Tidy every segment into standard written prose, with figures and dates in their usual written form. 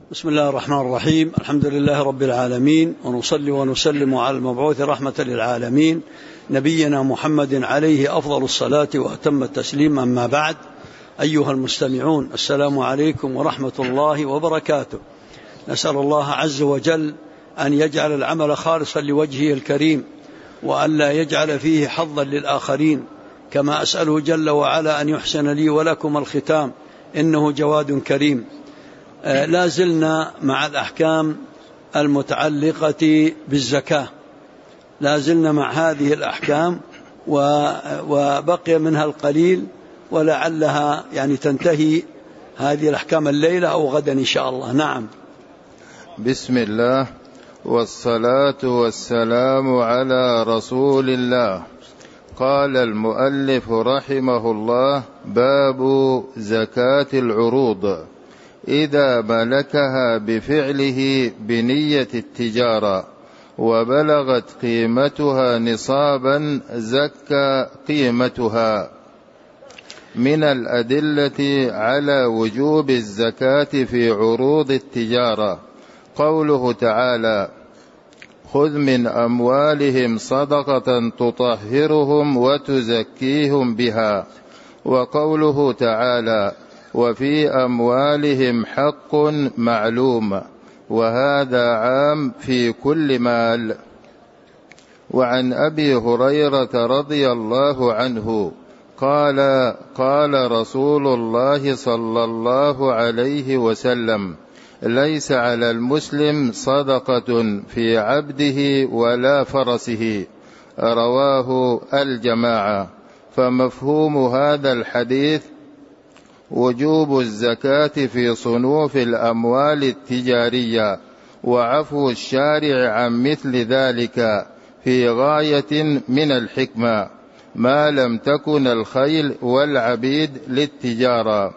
بسم الله الرحمن الرحيم. الحمد لله رب العالمين، ونصلي ونسلم على المبعوث رحمة للعالمين نبينا محمد عليه أفضل الصلاة وأتم التسليم. أما بعد، أيها المستمعون، السلام عليكم ورحمة الله وبركاته. نسأل الله عز وجل أن يجعل العمل خالصا لوجهه الكريم، وأن لا يجعل فيه حظا للآخرين، كما أسأله جل وعلا أن يحسن لي ولكم الختام، إنه جواد كريم. لا زلنا مع الأحكام المتعلقة بالزكاة، لا زلنا مع هذه الأحكام وبقي منها القليل، ولعلها تنتهي هذه الأحكام الليلة أو غدا إن شاء الله. نعم. بسم الله والصلاة والسلام على رسول الله. قال المؤلف رحمه الله: باب زكاة العروض إذا ملكها بفعله بنية التجارة وبلغت قيمتها نصابا زكى قيمتها. من الأدلة على وجوب الزكاة في عروض التجارة قوله تعالى: خذ من أموالهم صدقة تطهرهم وتزكيهم بها، وقوله تعالى: وفي أموالهم حق معلوم، وهذا عام في كل مال. وعن أبي هريرة رضي الله عنه قال: قال رسول الله صلى الله عليه وسلم: ليس على المسلم صدقة في عبده ولا فرسه. رواه الجماعة. فمفهوم هذا الحديث وجوب الزكاة في صنوف الأموال التجارية، وعفو الشارع عن مثل ذلك في غاية من الحكمة، ما لم تكن الخيل والعبيد للتجارة،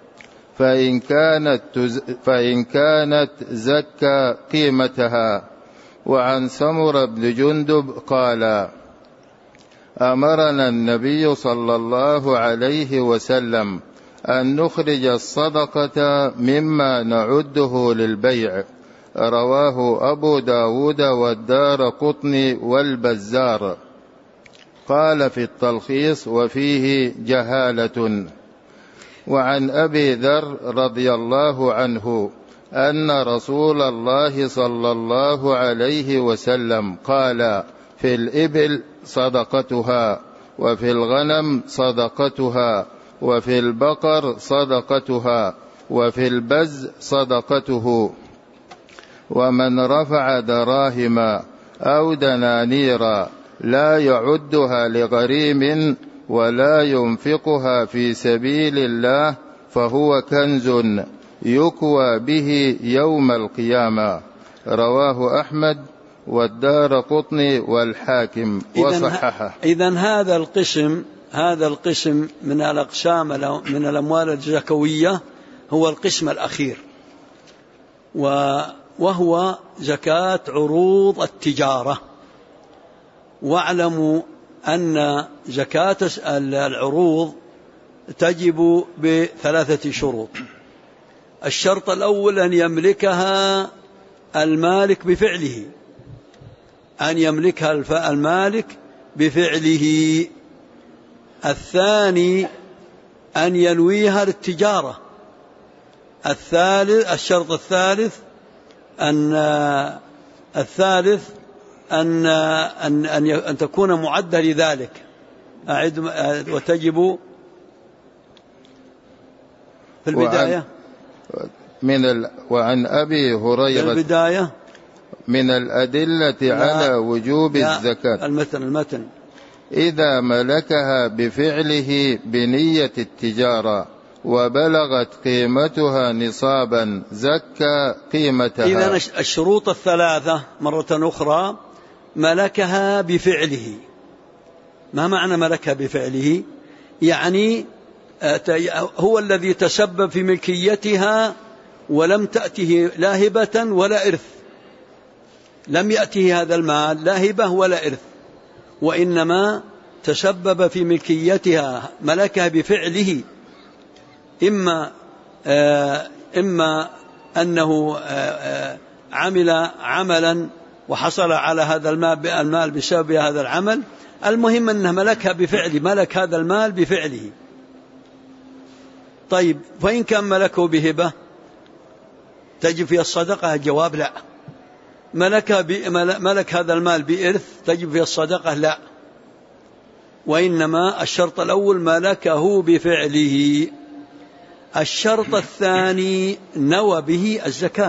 فإن كانت زكى قيمتها. وعن سمرة بن جندب قال: أمرنا النبي صلى الله عليه وسلم أن نخرج الصدقة مما نعده للبيع. رواه أبو داود والدارقطني والبزار. قال في التلخيص: وفيه جهالة. وعن أبي ذر رضي الله عنه أن رسول الله صلى الله عليه وسلم قال: في الإبل صدقتها، وفي الغنم صدقتها، وفي البقر صدقتها، وفي البز صدقته. ومن رفع دراهم أو دنانير لا يعدها لغريم ولا ينفقها في سبيل الله فهو كنز يكوى به يوم القيامة. رواه أحمد والدارقطني والحاكم وصححه. إذن هذا القسم من الأقسام من الأموال الزكوية هو القسم الأخير، وهو زكاة عروض التجارة. واعلموا أن زكاة العروض تجب بثلاثة شروط. الشرط الأول أن يملكها المالك بفعله، أن يملكها المالك بفعله. الثاني أن ينويها للتجارة. الشرط الثالث أن تكون معدة لذلك. وتجب في البداية وعن أبي هريرة البداية من الأدلة على وجوب الزكاة المتن إذا ملكها بفعله بنية التجارة وبلغت قيمتها نصابا زكى قيمتها. إذن الشروط الثلاثة مرة أخرى: ملكها بفعله. ما معنى ملكها بفعله؟ يعني هو الذي تسبب في ملكيتها ولم تأته لا هبة ولا إرث، لم يأته هذا المال لا هبة ولا إرث، وإنما تسبب في ملكيتها، ملكها بفعله، إما أنه عمل عملا وحصل على هذا المال بسبب هذا العمل، المهم أنه ملكها بفعله، ملك هذا المال بفعله. طيب فإن كان ملكه بهبة تجب فيها الصدقة؟ الجواب لا. ملك هذا المال بإرث تجب فيها الصدقة؟ لا، وإنما الشرط الأول ملكه بفعله. الشرط الثاني نوى به الزكاة،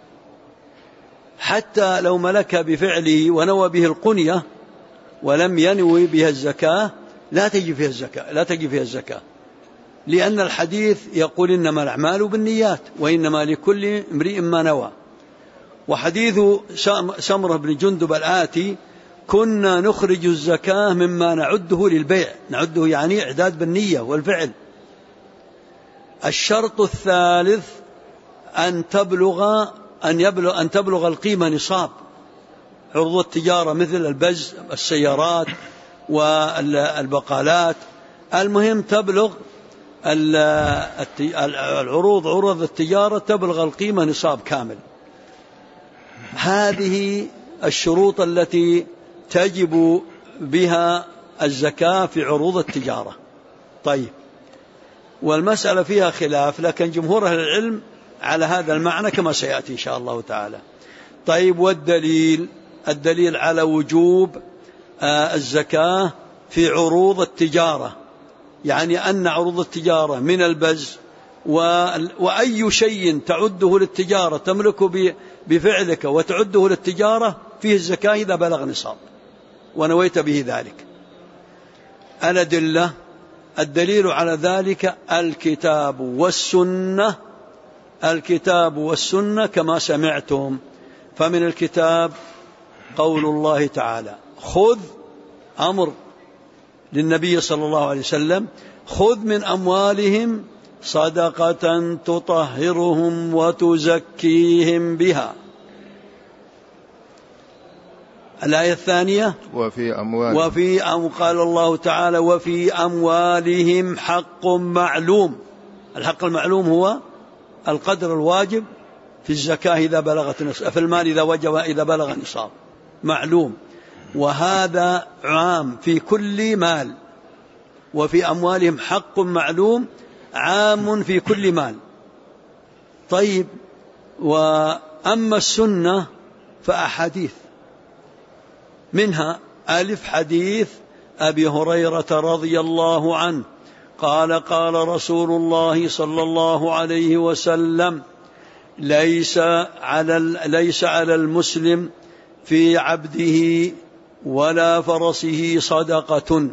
حتى لو ملك بفعله ونوى به القنية ولم ينوي بها الزكاة لا تجب فيها الزكاة، لأن الحديث يقول إنما الأعمال بالنيات وإنما لكل امرئ ما نوى. وحديث سمرة بن جندب الآتي: كنا نخرج الزكاة مما نعده للبيع، نعده يعني إعداد بالنية والفعل. الشرط الثالث أن تبلغ القيمة نصاب. عروض التجارة مثل البز، السيارات والبقالات، المهم تبلغ عروض التجارة تبلغ القيمة نصاب كامل. هذه الشروط التي تجب بها الزكاة في عروض التجارة. طيب، والمسألة فيها خلاف، لكن جمهور أهل العلم على هذا المعنى كما سيأتي إن شاء الله تعالى. طيب، الدليل على وجوب الزكاة في عروض التجارة، يعني أن عروض التجارة من البز وأي شيء تعده للتجارة تملكه بفعلك وتعده للتجارة فيه الزكاة إذا بلغ نصاب ونويت به ذلك. الدليل على ذلك الكتاب والسنة كما سمعتم. فمن الكتاب قول الله تعالى: خذ، أمر للنبي صلى الله عليه وسلم: خذ من أموالهم صدقة تطهرهم وتزكيهم بها. الآية الثانية: قال الله تعالى: وفي أموالهم حق معلوم. الحق المعلوم هو القدر الواجب في الزكاة إذا بلغت نصاب، في المال إذا بلغ نصاب معلوم، وهذا عام في كل مال. وفي أموالهم حق معلوم عام في كل مال. طيب، وأما السنة فأحاديث، منها حديث أبي هريرة رضي الله عنه قال: قال رسول الله صلى الله عليه وسلم: ليس على المسلم في عبده ولا فرسه صدقة،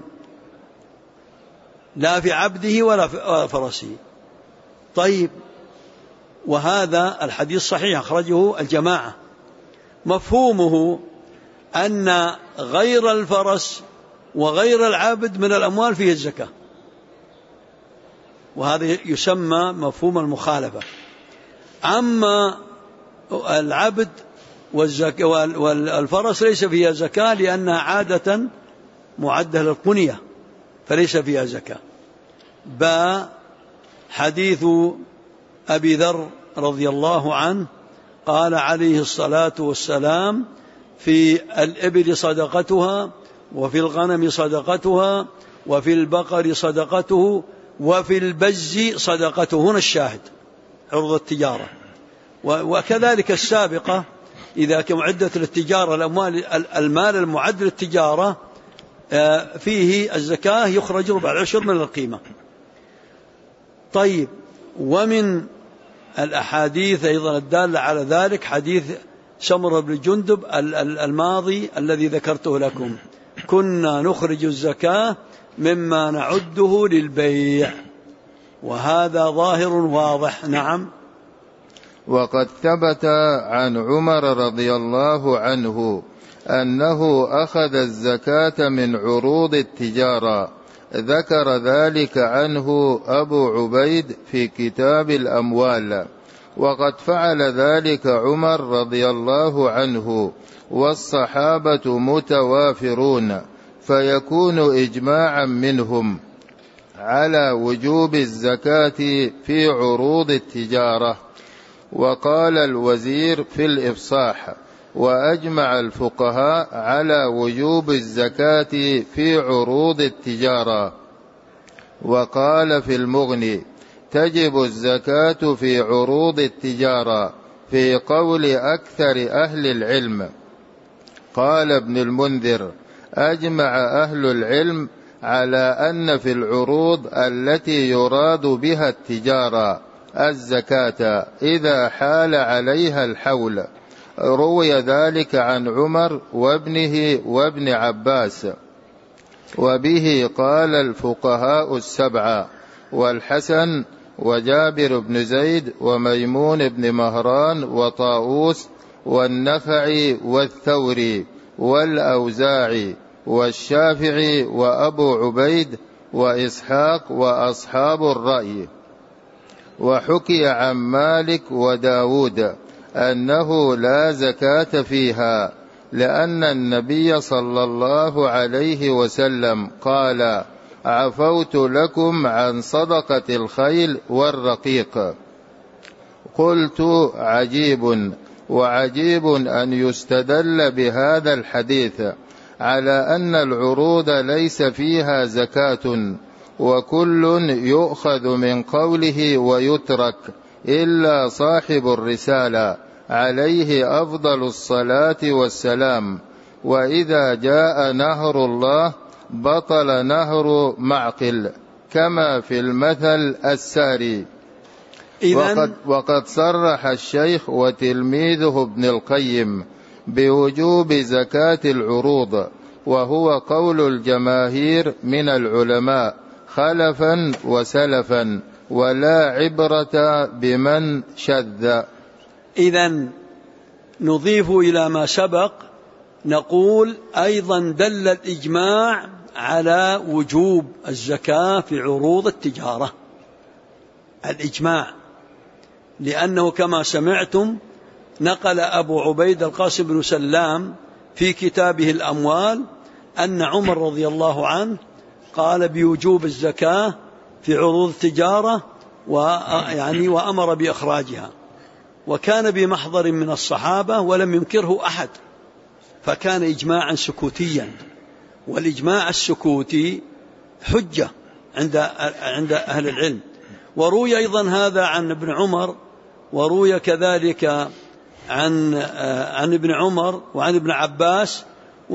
لا في عبده ولا فرسه. طيب، وهذا الحديث صحيح أخرجه الجماعة، مفهومه أن غير الفرس وغير العبد من الأموال فيه الزكاة، وهذا يسمى مفهوم المخالفة. أما العبد والفرس ليس فيها زكاة لأنها عادة معدة للقنية فليس فيها زكاة. حديث أبي ذر رضي الله عنه قال عليه الصلاة والسلام: في الإبل صدقتها، وفي الغنم صدقتها، وفي البقر صدقته، وفي البز صدقته. هنا الشاهد عرض التجارة. وكذلك السابقة إذا كان معدة للتجارة المال المعد للتجارة فيه الزكاة يخرج 4/10 من القيمة. طيب، ومن الأحاديث أيضا الدالة على ذلك حديث سمرة بن جندب الماضي الذي ذكرته لكم: كنا نخرج الزكاة مما نعده للبيع، وهذا ظاهر واضح. نعم. وقد ثبت عن عمر رضي الله عنه أنه أخذ الزكاة من عروض التجارة، ذكر ذلك عنه أبو عبيد في كتاب الأموال. وقد فعل ذلك عمر رضي الله عنه والصحابة متوافرون، فيكون إجماعا منهم على وجوب الزكاة في عروض التجارة. وقال الوزير في الإفصاح: وأجمع الفقهاء على وجوب الزكاة في عروض التجارة. وقال في المغني: تجب الزكاة في عروض التجارة في قول أكثر أهل العلم. قال ابن المنذر: أجمع أهل العلم على أن في العروض التي يراد بها التجارة الزكاة إذا حال عليها الحول. روي ذلك عن عمر وابنه وابن عباس، وبه قال الفقهاء السبعة: والحسن وجابر بن زيد وميمون بن مهران وطاووس والنخعي والثوري والأوزاعي والشافعي وأبو عبيد وإسحاق وأصحاب الرأي. وحكي عن مالك وداود أنه لا زكاة فيها، لأن النبي صلى الله عليه وسلم قال: عفوت لكم عن صدقة الخيل والرقيق. قلت: عجيب، وعجيب أن يستدل بهذا الحديث على أن العروض ليس فيها زكاة، وكل يؤخذ من قوله ويترك إلا صاحب الرسالة عليه أفضل الصلاة والسلام. وإذا جاء نهر الله بطل نهر معقل، كما في المثل الساري. وقد صرح الشيخ وتلميذه ابن القيم بوجوب زكاة العروض، وهو قول الجماهير من العلماء خلفا وسلفا، ولا عبرة بمن شذ. إذن نضيف إلى ما سبق نقول أيضا دل الإجماع على وجوب الزكاة في عروض التجارة، الإجماع، لأنه كما سمعتم نقل أبو عبيد القاسم بن سلام في كتابه الأموال أن عمر رضي الله عنه قال بوجوب الزكاة في عروض التجارة وأمر بإخراجها، وكان بمحضر من الصحابة ولم ينكره أحد، فكان إجماعا سكوتيا، والإجماع السكوتي حجة عند أهل العلم. وروي أيضا هذا عن ابن عمر، وروي كذلك عن ابن عمر وعن ابن عباس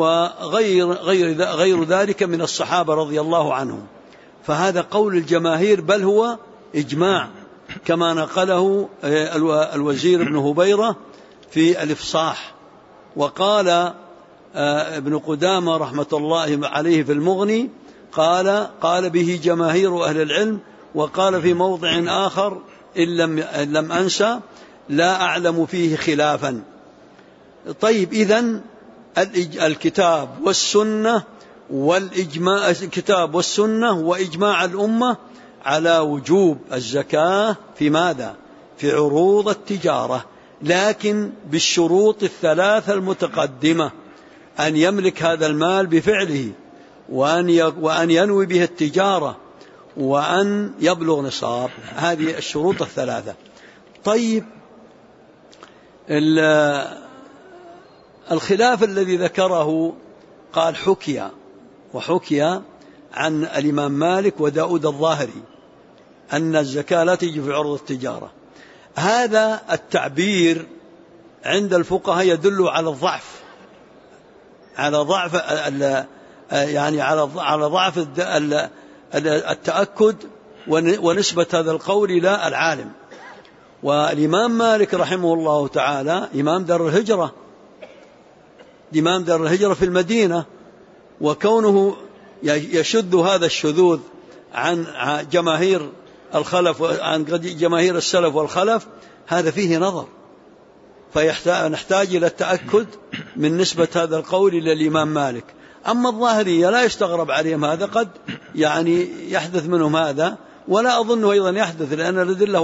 وغير ذلك من الصحابة رضي الله عنهم. فهذا قول الجماهير، بل هو إجماع كما نقله الوزير ابن هبيرة في الإفصاح. وقال ابن قدامة رحمة الله عليه في المغني قال به جماهير أهل العلم، وقال في موضع آخر إن لم أنسى لا أعلم فيه خلافا. طيب، إذن الكتاب والسنة والإجماع، الكتاب والسنة وإجماع الأمة على وجوب الزكاة في ماذا؟ في عروض التجارة، لكن بالشروط الثلاثة المتقدمة: أن يملك هذا المال بفعله، وأن ينوي به التجارة، وأن يبلغ نصاب. هذه الشروط الثلاثة. طيب، الخلاف الذي ذكره قال وحكي عن الإمام مالك وداود الظاهري أن الزكاة لا تجب في عروض التجارة. هذا التعبير عند الفقهاء يدل على الضعف، على ضعف التأكد ونسبة هذا القول إلى العالم. والإمام مالك رحمه الله تعالى إمام دار الهجرة في المدينة، وكونه يشذ هذا الشذوذ عن جماهير الخلف، عن جماهير السلف والخلف، هذا فيه نظر، فنحتاج إلى التأكد من نسبة هذا القول إلى الإمام مالك. أما الظاهرية لا يستغرب عليهم هذا، قد يحدث منهم هذا، ولا أظنه أيضا يحدث، لأن الأدلة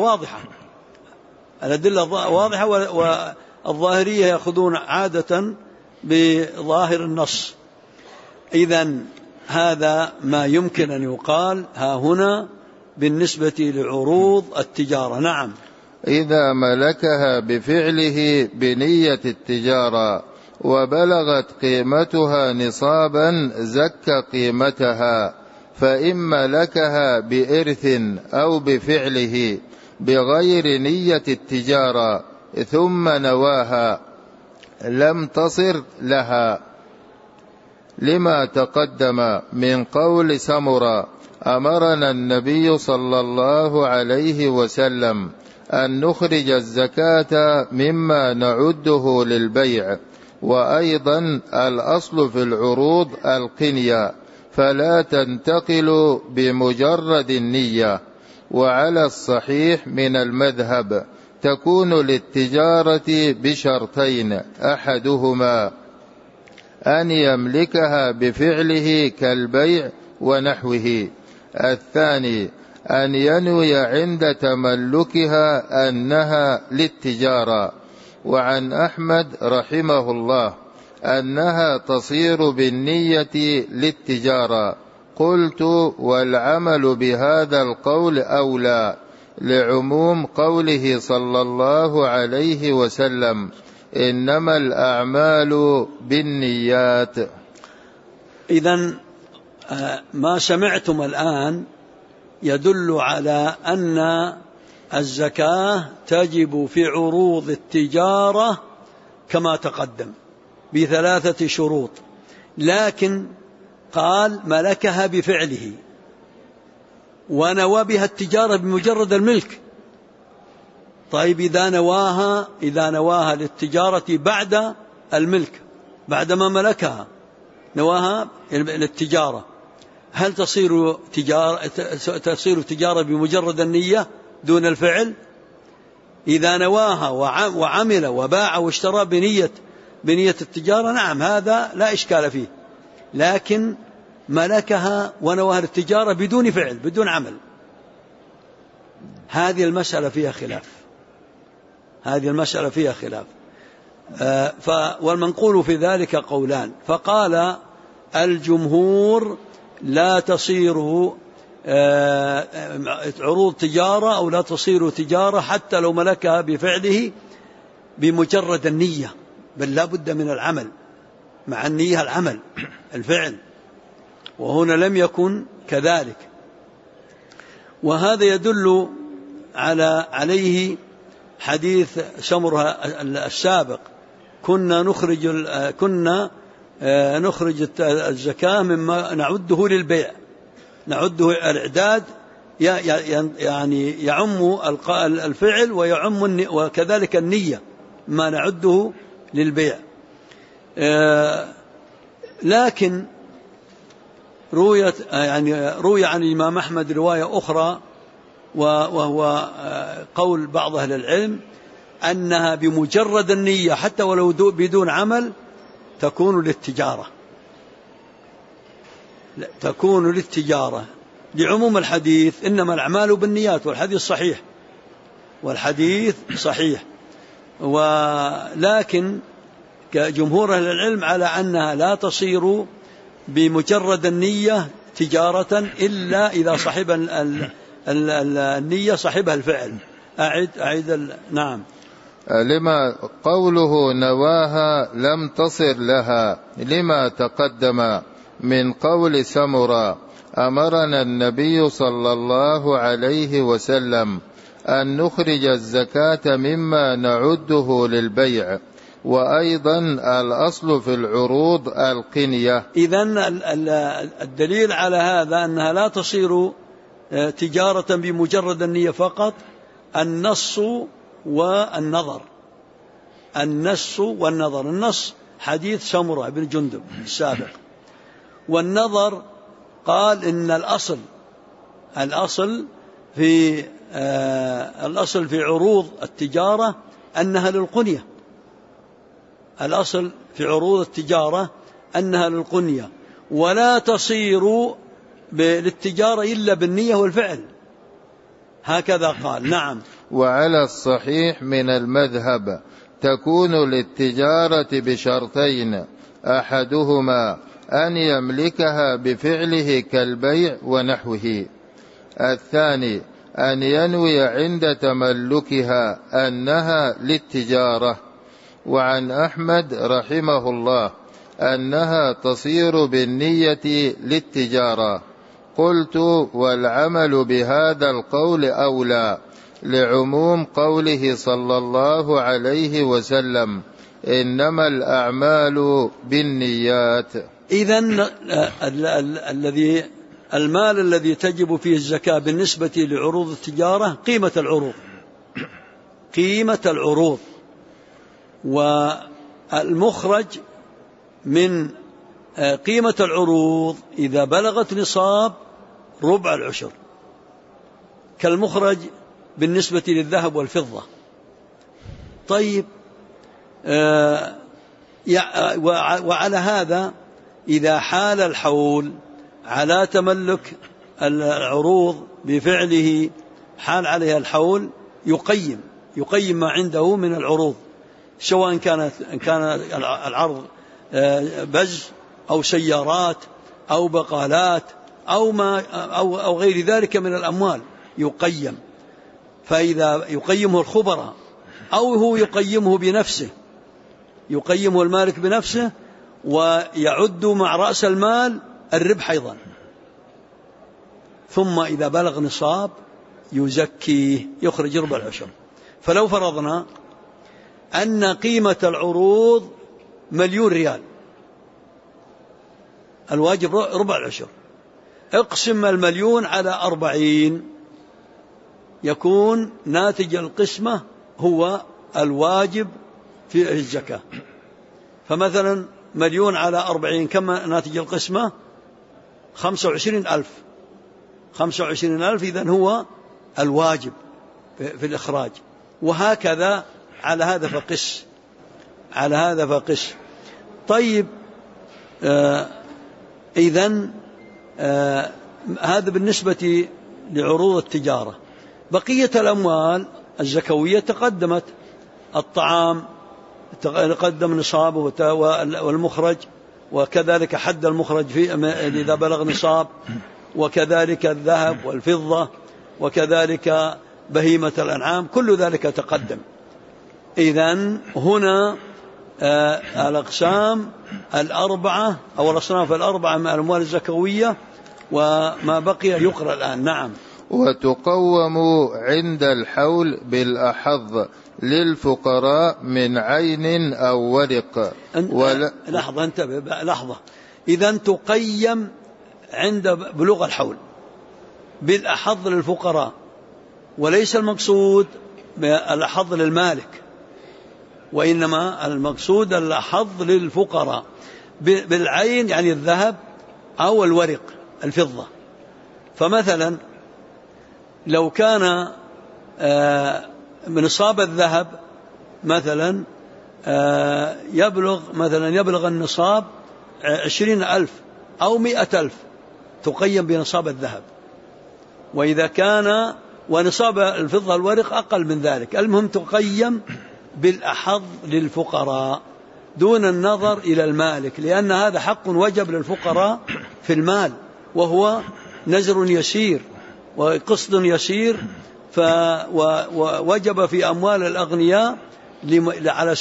واضحة، والظاهرية يأخذون عادة بظاهر النص. إذن هذا ما يمكن أن يقال ها هنا بالنسبة لعروض التجارة. نعم. إذا ملكها بفعله بنية التجارة وبلغت قيمتها نصابا زكى قيمتها، فإن ملكها بإرث أو بفعله بغير نية التجارة ثم نواها لم تصر لها، لما تقدم من قول سمرة: أمرنا النبي صلى الله عليه وسلم أن نخرج الزكاة مما نعده للبيع، وأيضا الأصل في العروض القنية فلا تنتقل بمجرد النية. وعلى الصحيح من المذهب تكون للتجارة بشرطين: أحدهما أن يملكها بفعله كالبيع ونحوه، الثاني أن ينوي عند تملكها أنها للتجارة. وعن أحمد رحمه الله أنها تصير بالنية للتجارة. قلت: والعمل بهذا القول أولى، لعموم قوله صلى الله عليه وسلم: إنما الأعمال بالنيات. إذن ما سمعتم الآن يدل على أن الزكاة تجب في عروض التجارة كما تقدم ب3 شروط، لكن قال ملكها بفعله ونوى بها التجارة بمجرد الملك. طيب إذا نواها للتجارة بعد الملك، بعدما ملكها نواها للتجارة، هل تصير تجارة بمجرد النية دون الفعل؟ إذا نواها وعمل وباع واشترى بنية التجارة، نعم، هذا لا إشكال فيه. لكن ملكها ونواها للتجارة بدون فعل، بدون عمل، هذه المسألة فيها خلاف. والمنقول في ذلك قولان. فقال الجمهور: لا تصير عروض تجارة أو لا تصير تجارة حتى لو ملكها بفعله بمجرد النية، بل لا بد من العمل، مع النية العمل الفعل، وهنا لم يكن كذلك. وهذا يدل عليه حديث سمرة السابق: كنا نخرج الزكاة مما نعده للبيع، نعده الإعداد يعني يعم الفعل ويعم وكذلك النية ما نعده للبيع. لكن روي عن الإمام أحمد رواية أخرى، وهو قول بعض أهل العلم، أنها بمجرد النية حتى ولو بدون عمل تكون للتجارة لعموم الحديث: إنما الأعمال بالنيات، والحديث صحيح. ولكن جمهور أهل العلم على أنها لا تصير بمجرد النية تجارة إلا إذا صاحب النية صاحبها الفعل. نعم. لما قوله نواها لم تصر لها، لما تقدم من قول سمرة: أمرنا النبي صلى الله عليه وسلم أن نخرج الزكاة مما نعده للبيع، وأيضا الأصل في العروض القنية. إذن الدليل على هذا أنها لا تصير تجارة بمجرد النية فقط النص والنظر. النص حديث سمرة بن جندب السابق، والنظر قال إن الأصل في عروض التجارة أنها للقنية. الأصل في عروض التجارة أنها للقنية، ولا تصير للتجارة إلا بالنية والفعل، هكذا قال. نعم. وعلى الصحيح من المذهب تكون للتجارة بشرطين: أحدهما أن يملكها بفعله كالبيع ونحوه، الثاني أن ينوي عند تملكها أنها للتجارة. وعن أحمد رحمه الله أنها تصير بالنية للتجارة. قلت: والعمل بهذا القول أولى، لعموم قوله صلى الله عليه وسلم: إنما الأعمال بالنيات. إذن المال الذي تجب فيه الزكاة بالنسبة لعروض التجارة قيمة العروض، والمخرج من قيمة العروض إذا بلغت نصاب ربع العشر، كالمخرج بالنسبة للذهب والفضة. طيب، وعلى هذا إذا حال الحول على تملك العروض بفعله، حال عليها الحول، يقيم ما عنده من العروض، سواء كان العرض بز أو سيارات أو بقالات أو غير ذلك من الأموال يقيم. فإذا يقيمه الخبراء أو هو يقيمه بنفسه، يقيمه المالك بنفسه ويعد مع رأس المال الربح أيضا، ثم إذا بلغ نصاب يزكيه، يخرج ربع العشر. فلو فرضنا أن قيمة العروض 1,000,000 ريال، الواجب ربع العشر، اقسم 1,000,000 على 40، يكون ناتج القسمة هو الواجب في الزكاة. فمثلا 1,000,000 على 40 كم ناتج القسمة؟ 25,000. 25,000 إذن هو الواجب في الإخراج. وهكذا على هذا فقس. طيب، إذن هذا بالنسبة لعروض التجارة. بقية الأموال الزكوية تقدمت، الطعام تقدم نصابه والمخرج، وكذلك حد المخرج إذا بلغ نصاب، وكذلك الذهب والفضة، وكذلك بهيمة الأنعام، كل ذلك تقدم. إذن هنا الأقسام الأربعة أو الأصناف الأربعة من الأموال الزكوية، وما بقي يقرأ الآن. نعم. وتقوم عند الحول بالأحظ للفقراء من عين أو ورق. لحظة، انتبه لحظة. إذن تقيم عند بلوغ الحول بالأحظ للفقراء، وليس المقصود الأحظ للمالك، وإنما المقصود الأحظ للفقراء بالعين، يعني الذهب أو الورق الفضة. فمثلا لو كان نصاب الذهب مثلا يبلغ النصاب 20,000 أو 100,000، تقيم بنصاب الذهب. وإذا كان ونصاب الفضة الورق أقل من ذلك، المهم تقيم بالأحظ للفقراء دون النظر إلى المالك، لأن هذا حق وجب للفقراء في المال، وهو نزر يسير وقسط يسير، ووجب في أموال الأغنياء على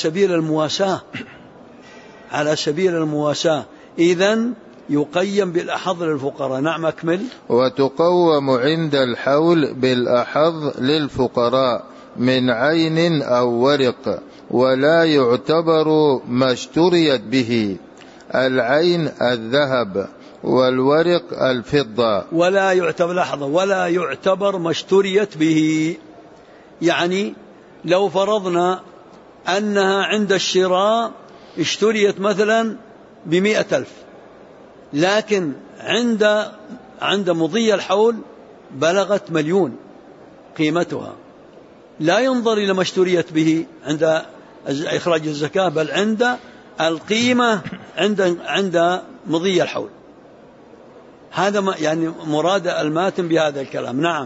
سبيل المواساة. إذن يقيم بالأحظ للفقراء. نعم، أكمل. وتقوم عند الحول بالأحظ للفقراء من عين أو ورق، ولا يعتبر ما اشتريت به. العين الذهب والورق الفضة. ولا يعتبر ما اشتريت به، يعني لو فرضنا أنها عند الشراء اشتريت مثلا ب100,000، لكن عند مضي الحول بلغت 1,000,000 قيمتها، لا ينظر إلى ما اشتريت به عند إخراج الزكاة، بل عند القيمة عند مضي الحول. هذا يعني مراد الماتن بهذا الكلام. نعم.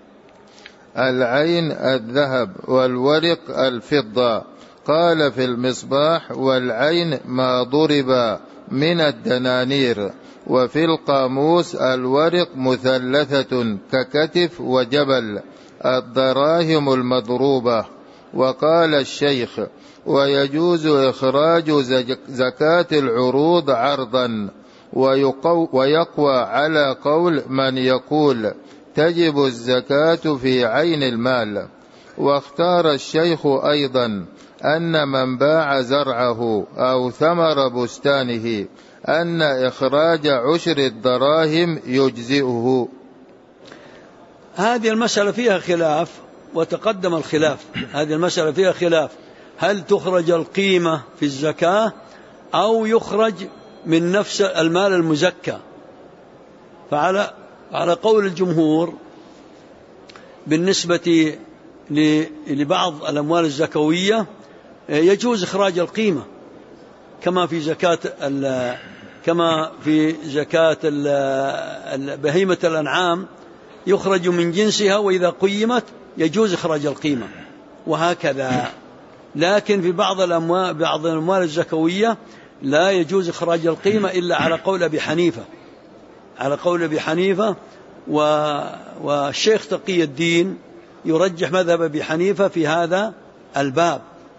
العين الذهب والورق الفضة. قال في المصباح: والعين ما ضرب من الدنانير، وفي القاموس الورق مثلثة ككتف وجبل الدراهم المضروبة. وقال الشيخ: ويجوز إخراج زكاة العروض عرضا، ويقوى على قول من يقول تجب الزكاة في عين المال. واختار الشيخ أيضا أن من باع زرعه أو ثمر بستانه أن إخراج عشر الدراهم يجزئه. هذه المسألة فيها خلاف وتقدم الخلاف. هذه المسألة فيها خلاف، هل تخرج القيمة في الزكاة أو يخرج من نفس المال المزكى؟ فعلى قول الجمهور بالنسبة لبعض الأموال الزكوية يجوز إخراج القيمة كما في زكاة بهيمة الأنعام يخرج من جنسها، وإذا قيمت يجوز إخراج القيمة، وهكذا. لكن في بعض الأموال الزكوية لا يجوز إخراج القيمة إلا على قول أبي حنيفة، والشيخ تقي الدين يرجح مذهب أبي حنيفة في هذا الباب،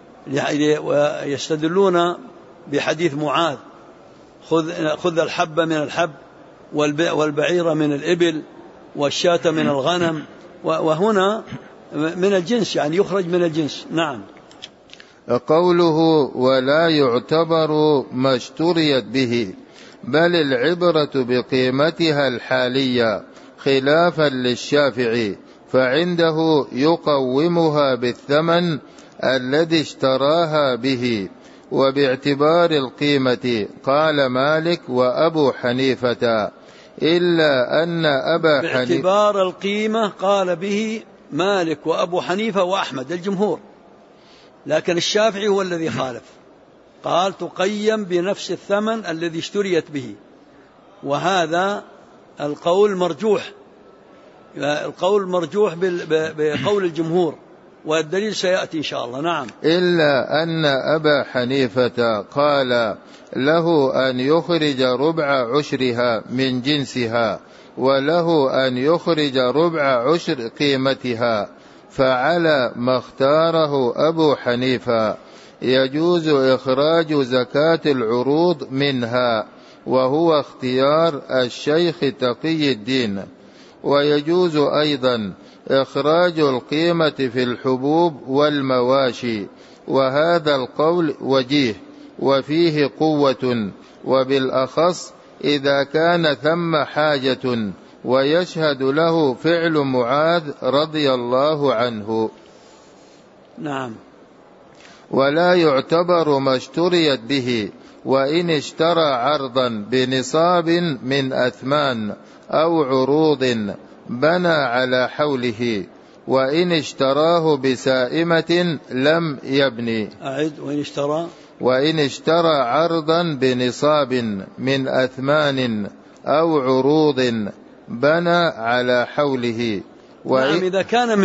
ويستدلون بحديث معاذ: خذ الحب من الحب والبعير من الإبل والشاة من الغنم، وهنا من الجنس، يعني يخرج من الجنس. نعم. قوله: ولا يعتبر ما اشتريت به، بل العبرة بقيمتها الحالية، خلافا للشافعي، فعنده يقومها بالثمن الذي اشتراها به وباعتبار القيمة. قال مالك وأبو حنيفة، إلا أن أبا حنيفة باعتبار القيمة قال به مالك وأبو حنيفة وأحمد الجمهور، لكن الشافعي هو الذي خالف، قال تقيم بنفس الثمن الذي اشتريت به، وهذا القول مرجوح بقول الجمهور، والدليل سيأتي إن شاء الله. نعم. إلا أن أبا حنيفة قال له أن يخرج ربع عشرها من جنسها، وله أن يخرج ربع عشر قيمتها، فعلى ما اختاره أبو حنيفة يجوز إخراج زكاة العروض منها، وهو اختيار الشيخ تقي الدين. ويجوز أيضا إخراج القيمة في الحبوب والمواشي، وهذا القول وجيه وفيه قوة، وبالأخص إذا كان ثم حاجة، ويشهد له فعل معاذ رضي الله عنه. نعم. ولا يعتبر ما اشتريت به، وإن اشترى عرضا بنصاب من أثمان أو عروض بنى على حوله، وإن اشتراه بسائمة لم يبني. وإن اشترى عرضا بنصاب من أثمان أو عروض بنى على حوله. نعم. إذا كان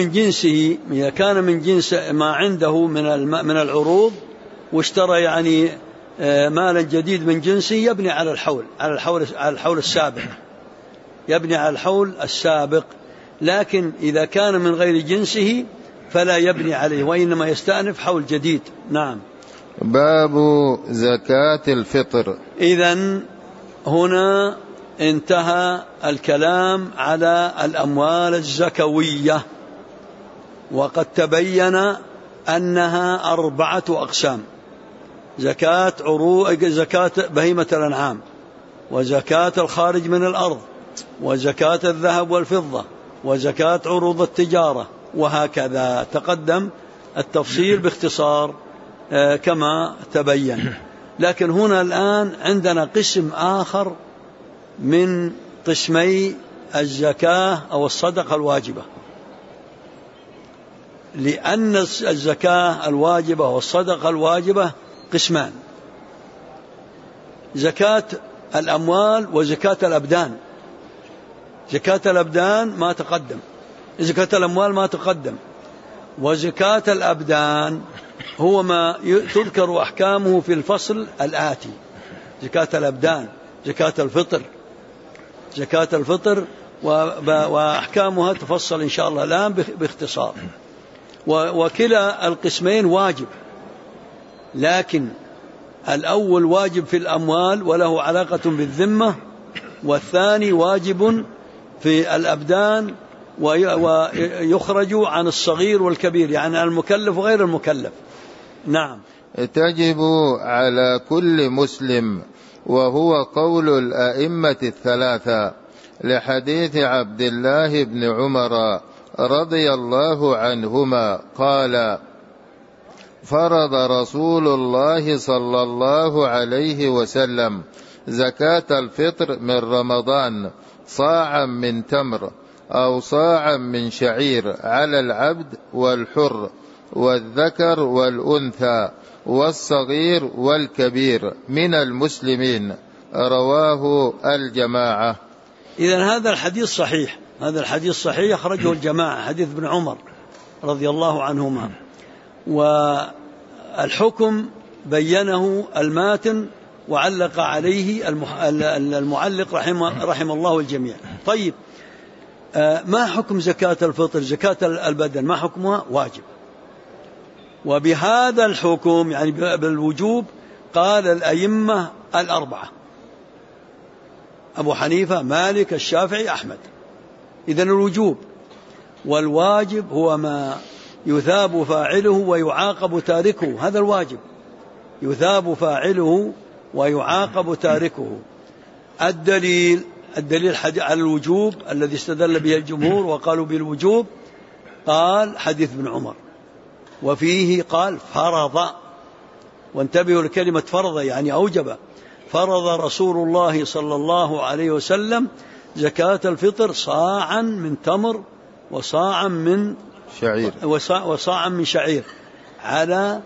من جنس ما عنده من العروض، واشترى يعني مالا جديد من جنسه، يبني على الحول السابق، يبني على الحول السابق. لكن إذا كان من غير جنسه فلا يبني عليه، وإنما يستأنف حول جديد. نعم. باب زكاة الفطر. إذن هنا انتهى الكلام على الأموال الزكوية، وقد تبين أنها 4 أقسام: زكاة بهيمة الأنعام، وزكاة الخارج من الأرض، وزكاة الذهب والفضة، وزكاة عروض التجارة، وهكذا. تقدم التفصيل باختصار كما تبين. لكن هنا الآن عندنا قسم آخر من قسمي الزكاة أو الصدقة الواجبة، لأن الزكاة الواجبة والصدقة الواجبة قسمان: زكاة الأموال وزكاة الأبدان. زكاة الأبدان ما تقدم، زكاة الأموال ما تقدم. وزكاة الأبدان هو ما تذكر أحكامه في الفصل الآتي: زكاة الأبدان، زكاة الفطر، زكاة الفطر وأحكامها تفصل إن شاء الله الآن باختصار. وكلا القسمين واجب، لكن الأول واجب في الأموال وله علاقة بالذمة، والثاني واجب في الأبدان ويخرج عن الصغير والكبير، يعني المكلف وغير المكلف. نعم. تجب على كل مسلم، وهو قول الأئمة الثلاثة، لحديث عبد الله بن عمر رضي الله عنهما قال: فرض رسول الله صلى الله عليه وسلم زكاة الفطر من رمضان صاعا من تمر أو صاعا من شعير على العبد والحر والذكر والأنثى والصغير والكبير من المسلمين. رواه الجماعة. إذن هذا الحديث صحيح، هذا الحديث صحيح أخرجه الجماعة، حديث ابن عمر رضي الله عنهما. والحكم بينه الماتن وعلق عليه المعلق رحم الله الجميع. طيب، ما حكم زكاة الفطر؟ زكاة البدن ما حكمها؟ واجب. وبهذا الحكم يعني بالوجوب قال الأئمة الأربعة: أبو حنيفة، مالك، الشافعي، أحمد. إذن الوجوب والواجب هو ما يثاب فاعله ويعاقب تاركه، هذا الواجب، يثاب فاعله ويعاقب تاركه. الدليل على الوجوب الذي استدل به الجمهور وقالوا بالوجوب قال حديث ابن عمر، وفيه قال فرض، وانتبهوا لكلمة فرض يعني أوجب. فرض رسول الله صلى الله عليه وسلم زكاة الفطر صاعا من تمر وصاعا من شعير على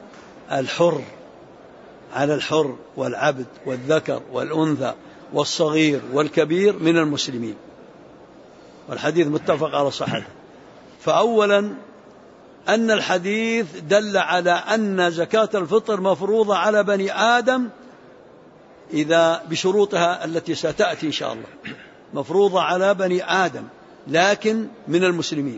الحر والعبد والذكر والأنثى والصغير والكبير من المسلمين، والحديث متفق على صحته. فأولا أن الحديث دل على أن زكاة الفطر مفروضة على بني آدم إذا بشروطها التي ستأتي إن شاء الله، مفروضة على بني آدم لكن من المسلمين،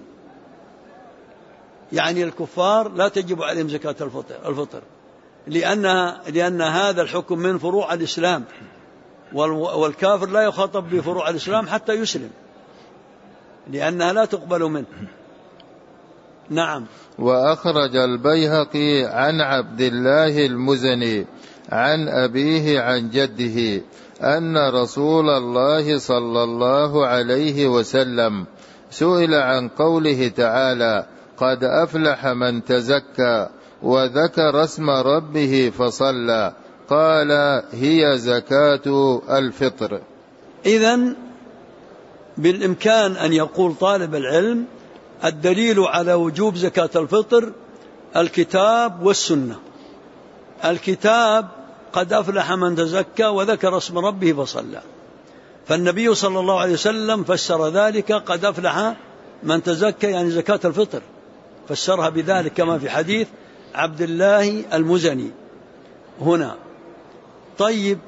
يعني الكفار لا تجب عليهم زكاة الفطر لأن هذا الحكم من فروع الإسلام، والكافر لا يخاطب بفروع الإسلام حتى يسلم لأنها لا تقبل منه. نعم. وأخرج البيهقي عن عبد الله المزني عن أبيه عن جده أن رسول الله صلى الله عليه وسلم سئل عن قوله تعالى: قد أفلح من تزكى وذكر اسم ربه فصلى، قال: هي زكاة الفطر. إذن بالإمكان أن يقول طالب العلم الدليل على وجوب زكاة الفطر الكتاب والسنة. الكتاب: قد أفلح من تزكى وذكر اسم ربه فصلى، فالنبي صلى الله عليه وسلم فسر ذلك قد أفلح من تزكى يعني زكاة الفطر، فسرها بذلك كما في حديث عبد الله المزني هنا. طيب،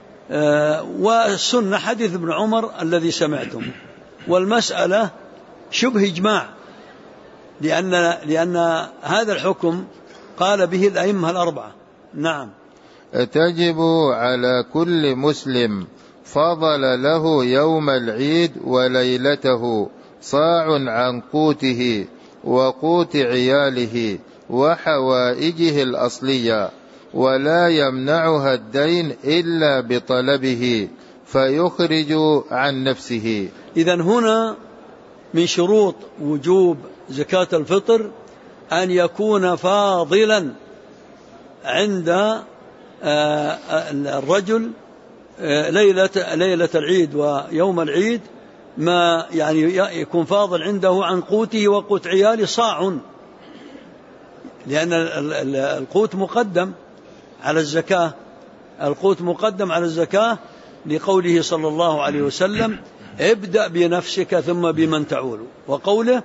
والسنة حديث ابن عمر الذي سمعتم، والمسألة شبه إجماع لأن هذا الحكم قال به الأئمة الأربعة. نعم. تجب على كل مسلم فضل له يوم العيد وليلته صاع عن قوته وقوت عياله وحوائجه الأصلية، ولا يمنعها الدين إلا بطلبه فيخرج عن نفسه. إذن هنا من شروط وجوب زكاة الفطر أن يكون فاضلا عند الرجل ليلة العيد ويوم العيد، ما يعني يكون فاضل عنده عن قوته وقوت عياله صاع، لأن القوت مقدم على الزكاة، القوت مقدم على الزكاة لقوله صلى الله عليه وسلم: ابدأ بنفسك ثم بمن تعول، وقوله: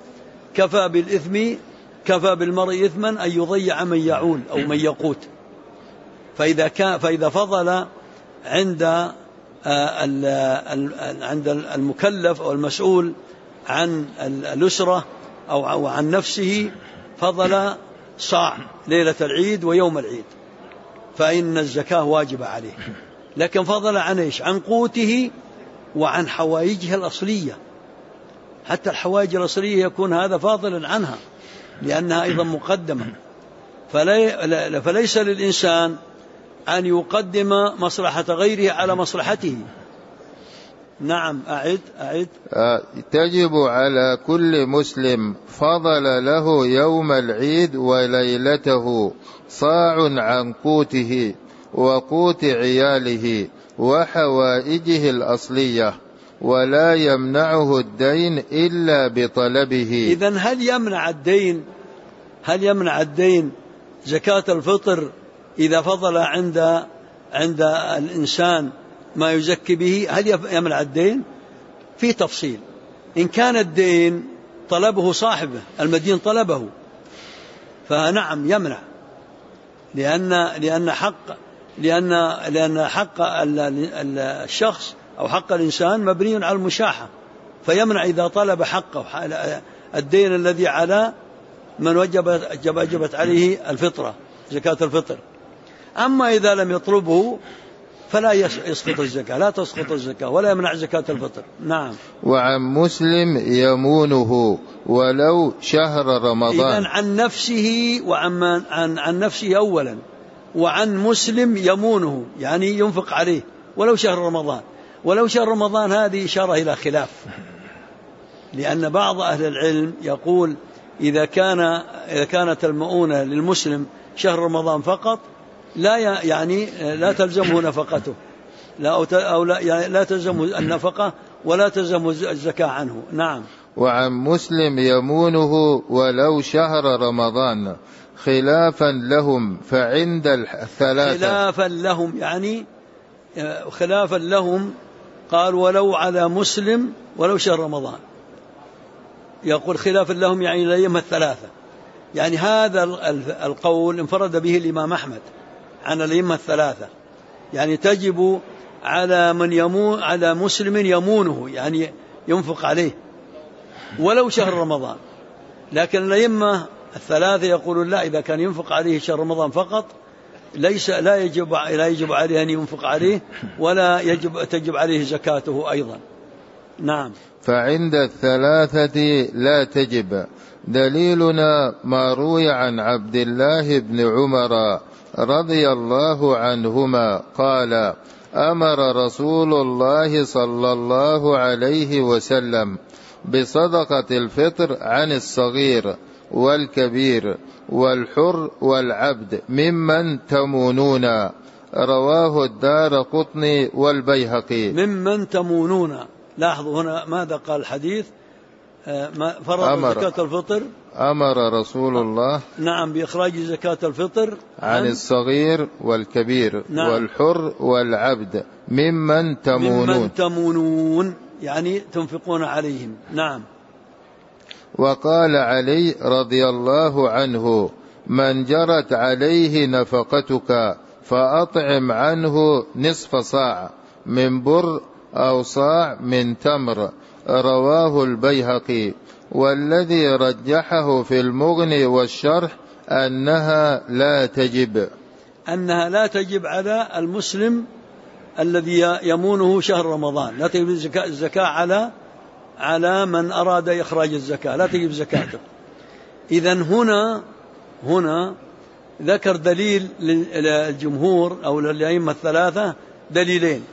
كفى بالمرء إثما أن يضيع من يعول أو من يقوت. فإذا فضل عند عند المكلف أو المسؤول عن الأسرة أو عن نفسه فضل صاع ليلة العيد ويوم العيد، فإن الزكاة واجبة عليه. لكن فضل عن إيش؟ عن قوته وعن حوائجه الأصلية. حتى الحوائج الأصلية يكون هذا فاضلا عنها لأنها أيضا مقدمة. فليس للإنسان أن يقدم مصلحة غيره على مصلحته. نعم، أعد. تجب على كل مسلم فضل له يوم العيد وليلته صاع عن قوته وقوت عياله وحوائجه الأصلية، ولا يمنعه الدين إلا بطلبه. إذن هل يمنع الدين زكاة الفطر إذا فضل عند الإنسان ما يزكي به؟ هل يمنع الدين؟ في تفصيل. إن كان الدين طلبه صاحبه، المدين طلبه، فنعم يمنع، لأن حق الشخص أو حق الإنسان مبني على المشاحة، فيمنع إذا طلب حقه الدين الذي على من وجبت عليه الفطرة زكاة الفطر. أما إذا لم يطلبه فلا يسقط الزكاة، لا تسقط الزكاة ولا يمنع زكاة الفطر. نعم. وعن مسلم يمونه ولو شهر رمضان. إذن عن نفسه عن نفسه أولا، وعن مسلم يمونه يعني ينفق عليه ولو شهر رمضان. ولو شهر رمضان هذه إشارة إلى خلاف، لأن بعض أهل العلم يقول إذا كانت المؤونة للمسلم شهر رمضان فقط لا تلزمه نفقته، لا تلزمه النفقة ولا تلزمه الزكاة عنه. نعم. وعن مسلم يمونه ولو شهر رمضان خلافا لهم، فعند الثلاثة خلافا لهم يعني خلافا لهم، قال ولو على مسلم ولو شهر رمضان، يقول خلافا لهم يعني الأئمة الثلاثة. يعني هذا القول انفرد به الإمام أحمد عن الأئمة الثلاثة، يعني تجب على مسلم يمونه يعني ينفق عليه ولو شهر رمضان. لكن الأئمة الثلاثة يقولون لا، إذا كان ينفق عليه شهر رمضان فقط لا يجب عليه أن ينفق عليه ولا تجب عليه زكاته أيضا. نعم. فعند الثلاثة لا تجب. دليلنا ما روي عن عبد الله بن عمر رضي الله عنهما قال: أمر رسول الله صلى الله عليه وسلم بصدقة الفطر عن الصغير والكبير والحر والعبد ممن تمونون. رواه الدارقطني والبيهقي. ممن تمونون. لاحظوا هنا ماذا قال الحديث؟ فرض زكاة الفطر. أمر رسول الله نعم بإخراج زكاة الفطر عن الصغير والكبير. نعم. والحر والعبد ممن تمونون يعني تنفقون عليهم. نعم. وقال علي رضي الله عنه: من جرت عليه نفقتك فأطعم عنه نصف صاع من بر أو صاع من تمر. رواه البيهقي. والذي رجحه في المغني والشرح أنها لا تجب على المسلم الذي يمونه شهر رمضان، لا تجب الزكاة على من أراد إخراج الزكاة، لا تجب زكاته. إذن هنا ذكر دليل للجمهور أو للأئمة الثلاثة، دليلين: